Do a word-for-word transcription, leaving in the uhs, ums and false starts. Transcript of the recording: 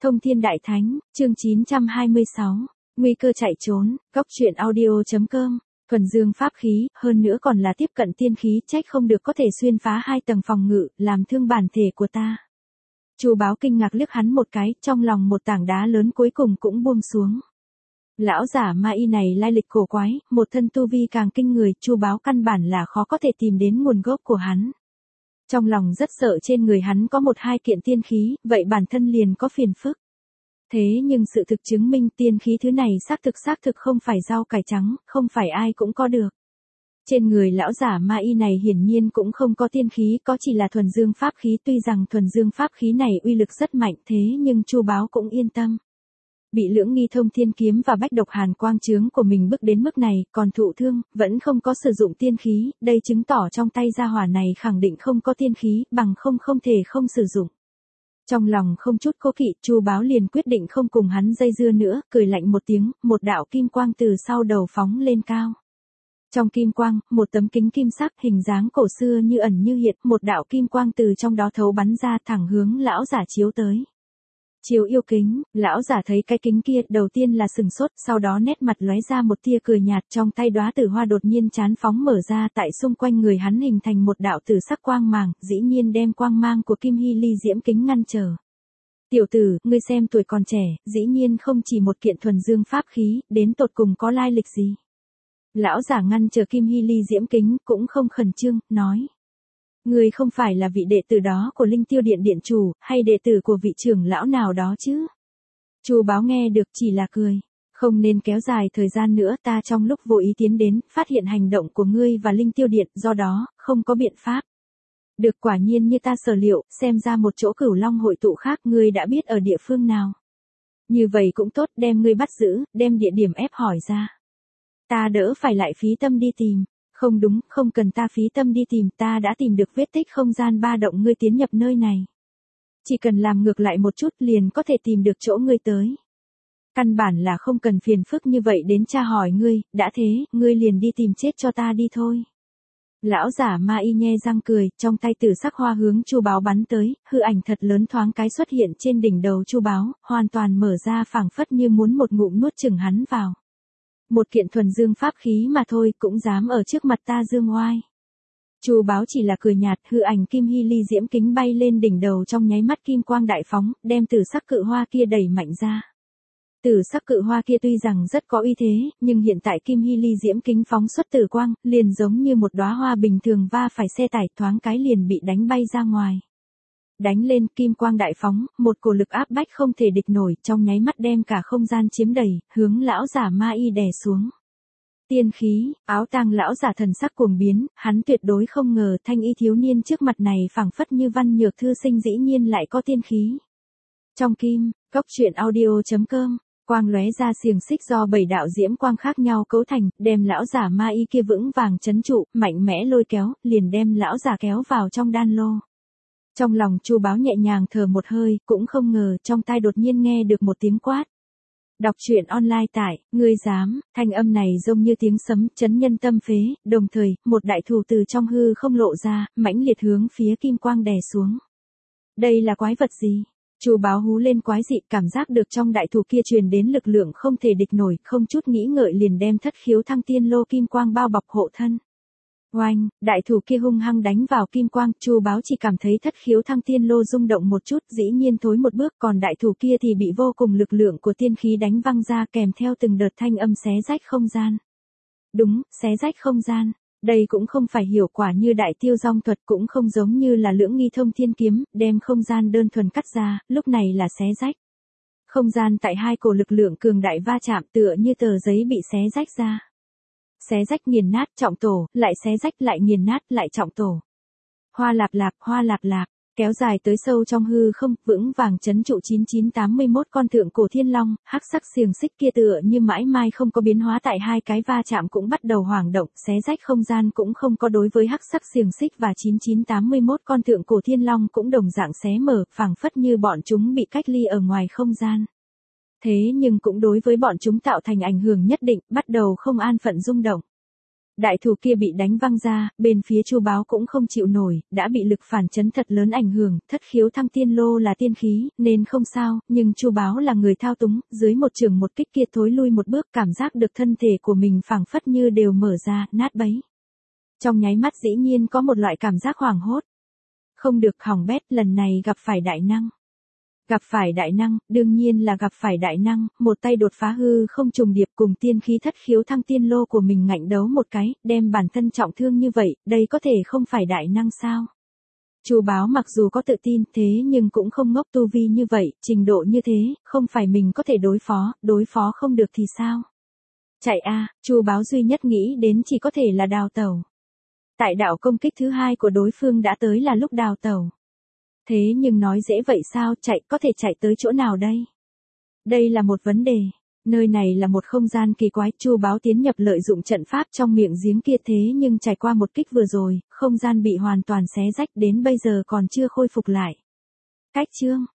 Thông Thiên Đại Thánh, chương chín trăm hai mươi sáu, nguy cơ chạy trốn, góc truyện audio chấm com, thuần dương pháp khí, hơn nữa còn là tiếp cận tiên khí, trách không được có thể xuyên phá hai tầng phòng ngự, làm thương bản thể của ta. Chu Báo kinh ngạc liếc hắn một cái, trong lòng một tảng đá lớn cuối cùng cũng buông xuống. Lão giả ma y này lai lịch cổ quái, một thân tu vi càng kinh người, Chu Báo căn bản là khó có thể tìm đến nguồn gốc của hắn. Trong lòng rất sợ trên người hắn có một hai kiện tiên khí, vậy bản thân liền có phiền phức. Thế nhưng sự thực chứng minh tiên khí thứ này xác thực xác thực không phải rau cải trắng, không phải ai cũng có được. Trên người lão giả ma y này hiển nhiên cũng không có tiên khí, có chỉ là thuần dương pháp khí, tuy rằng thuần dương pháp khí này uy lực rất mạnh thế nhưng Chu Báo cũng yên tâm. Bị Lưỡng Nghi Thông Thiên kiếm và Bách Độc Hàn Quang chướng của mình bức đến mức này, còn thụ thương, vẫn không có sử dụng tiên khí, đây chứng tỏ trong tay gia hỏa này khẳng định không có tiên khí, bằng không không thể không sử dụng. Trong lòng không chút cố kỵ, Chu Báo liền quyết định không cùng hắn dây dưa nữa, cười lạnh một tiếng, một đạo kim quang từ sau đầu phóng lên cao. Trong kim quang, một tấm kính kim sắc hình dáng cổ xưa như ẩn như hiện, một đạo kim quang từ trong đó thấu bắn ra thẳng hướng lão giả chiếu tới. Chiếu yêu kính, lão giả thấy cái kính kia, đầu tiên là sừng sốt, sau đó nét mặt lóe ra một tia cười nhạt, trong tay đóa tử hoa đột nhiên chán phóng mở ra, tại xung quanh người hắn hình thành một đạo tử sắc quang màng, dĩ nhiên đem quang mang của Kim Hy Ly diễm kính ngăn trở. Tiểu tử, ngươi xem tuổi còn trẻ, dĩ nhiên không chỉ một kiện thuần dương pháp khí, đến tột cùng có lai lịch gì? Lão giả ngăn trở Kim Hy Ly diễm kính, cũng không khẩn trương, nói. Ngươi không phải là vị đệ tử đó của Linh Tiêu Điện điện chủ, hay đệ tử của vị trưởng lão nào đó chứ? Chu Báo nghe được chỉ là cười. Không nên kéo dài thời gian nữa, ta trong lúc vô ý tiến đến, phát hiện hành động của ngươi và Linh Tiêu Điện, do đó, không có biện pháp. Được, quả nhiên như ta sở liệu, xem ra một chỗ Cửu Long hội tụ khác, ngươi đã biết ở địa phương nào. Như vậy cũng tốt, đem ngươi bắt giữ, đem địa điểm ép hỏi ra. Ta đỡ phải lại phí tâm đi tìm. Không đúng, không cần ta phí tâm đi tìm, ta đã tìm được vết tích không gian ba động ngươi tiến nhập nơi này. Chỉ cần làm ngược lại một chút liền có thể tìm được chỗ ngươi tới. Căn bản là không cần phiền phức như vậy đến tra hỏi ngươi, đã thế, ngươi liền đi tìm chết cho ta đi thôi. Lão giả ma y nhe răng cười, trong tay tử sắc hoa hướng Chu Báo bắn tới, hư ảnh thật lớn thoáng cái xuất hiện trên đỉnh đầu Chu Báo, hoàn toàn mở ra phảng phất như muốn một ngụm nuốt chửng hắn vào. Một kiện thuần dương pháp khí mà thôi cũng dám ở trước mặt ta dương oai. Chu Báo chỉ là cười nhạt, hư ảnh Kim Hy Ly diễm kính bay lên đỉnh đầu trong nháy mắt kim quang đại phóng, đem tử sắc cự hoa kia đẩy mạnh ra. Tử sắc cự hoa kia tuy rằng rất có uy thế, nhưng hiện tại Kim Hy Ly diễm kính phóng xuất tử quang, liền giống như một đóa hoa bình thường va phải xe tải, thoáng cái liền bị đánh bay ra ngoài. Đánh lên, kim quang đại phóng, một cổ lực áp bách không thể địch nổi, trong nháy mắt đem cả không gian chiếm đầy, hướng lão giả ma y đè xuống. Tiên khí, áo tang lão giả thần sắc cuồng biến, hắn tuyệt đối không ngờ thanh y thiếu niên trước mặt này phảng phất như văn nhược thư sinh dĩ nhiên lại có tiên khí. Trong kim, góc truyện audio chấm com, quang lóe ra xiềng xích do bảy đạo diễm quang khác nhau cấu thành, đem lão giả ma y kia vững vàng trấn trụ, mạnh mẽ lôi kéo, liền đem lão giả kéo vào trong đan lô. Trong lòng Chu Báo nhẹ nhàng thở một hơi, cũng không ngờ trong tai đột nhiên nghe được một tiếng quát. Đọc truyện online tại, ngươi dám, thanh âm này giống như tiếng sấm, chấn nhân tâm phế, đồng thời, một đại thủ từ trong hư không lộ ra, mãnh liệt hướng phía kim quang đè xuống. Đây là quái vật gì? Chu Báo hú lên quái dị, cảm giác được trong đại thủ kia truyền đến lực lượng không thể địch nổi, không chút nghĩ ngợi liền đem thất khiếu thăng tiên lô kim quang bao bọc hộ thân. Oanh, đại thủ kia hung hăng đánh vào kim quang, Chu Báo chỉ cảm thấy thất khiếu thăng tiên lô rung động một chút, dĩ nhiên thối một bước, còn đại thủ kia thì bị vô cùng lực lượng của tiên khí đánh văng ra kèm theo từng đợt thanh âm xé rách không gian. Đúng, xé rách không gian, đây cũng không phải hiệu quả như đại tiêu dong thuật, cũng không giống như là Lưỡng Nghi Thông Thiên kiếm, đem không gian đơn thuần cắt ra, lúc này là xé rách. Không gian tại hai cổ lực lượng cường đại va chạm tựa như tờ giấy bị xé rách ra. Xé rách nghiền nát, trọng tổ, lại xé rách, lại nghiền nát, lại trọng tổ. Hoa lạp lạp, hoa lạp lạp, kéo dài tới sâu trong hư không, vững vàng trấn trụ chín chín tám mươi mốt con thượng cổ thiên long, hắc sắc xiềng xích kia tựa như mãi mai không có biến hóa, tại hai cái va chạm cũng bắt đầu hoảng động, xé rách không gian cũng không có đối với hắc sắc xiềng xích và chín chín tám mươi mốt con thượng cổ thiên long cũng đồng dạng xé mở, phảng phất như bọn chúng bị cách ly ở ngoài không gian. Thế nhưng cũng đối với bọn chúng tạo thành ảnh hưởng nhất định, bắt đầu không an phận rung động. Đại thủ kia bị đánh văng ra, bên phía Chu Báo cũng không chịu nổi, đã bị lực phản chấn thật lớn ảnh hưởng, thất khiếu thăng tiên lô là tiên khí, nên không sao, nhưng Chu Báo là người thao túng, dưới một trường một kích kia thối lui một bước, cảm giác được thân thể của mình phảng phất như đều mở ra, nát bấy. Trong nháy mắt dĩ nhiên có một loại cảm giác hoảng hốt. Không được, hỏng bét, lần này gặp phải đại năng. Gặp phải đại năng, đương nhiên là gặp phải đại năng, một tay đột phá hư không trùng điệp cùng tiên khí thất khiếu thăng tiên lô của mình ngạnh đấu một cái, đem bản thân trọng thương như vậy, đây có thể không phải đại năng sao? Chu Báo mặc dù có tự tin thế nhưng cũng không ngốc, tu vi như vậy, trình độ như thế, không phải mình có thể đối phó, đối phó không được thì sao? Chạy a, Chu Báo duy nhất nghĩ đến chỉ có thể là đào tẩu. Tại đạo công kích thứ hai của đối phương đã tới là lúc đào tẩu. Thế nhưng nói dễ vậy sao, chạy có thể chạy tới chỗ nào đây? Đây là một vấn đề. Nơi này là một không gian kỳ quái, Chu Báo tiến nhập lợi dụng trận pháp trong miệng giếng kia thế nhưng trải qua một kích vừa rồi, không gian bị hoàn toàn xé rách đến bây giờ còn chưa khôi phục lại. Cách chương